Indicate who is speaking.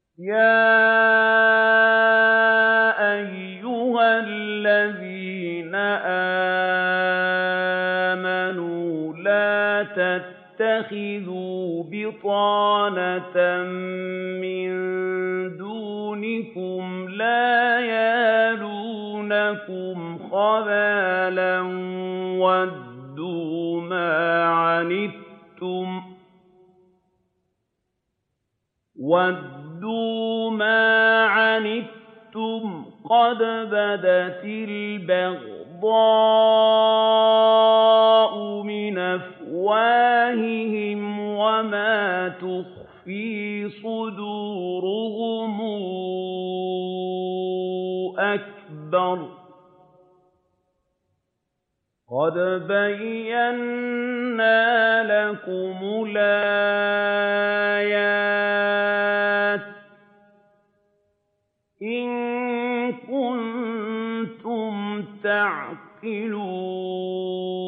Speaker 1: يَا أَيُّهَا الَّذِينَ آمَنُوا لَا تَتَّخِذُوا بِطَانَةً مِّن دُونِكُمْ لَا يَأْلُونَكُمْ خَبَالًا وَدُّوا مَا عَنِتُّمْ قَدْ بَدَتِ الْبَغْضَاءُ مِنْ أَفْوَاهِهِمْ وَمَا تُخْفِي صُدُورُهُمْ أَكْبَرُ ۚ قَدْ بَيَّنَّا لَكُمُ الْآيَاتِ ۖ إِن كُنتُمْ تَعْقِلُونَ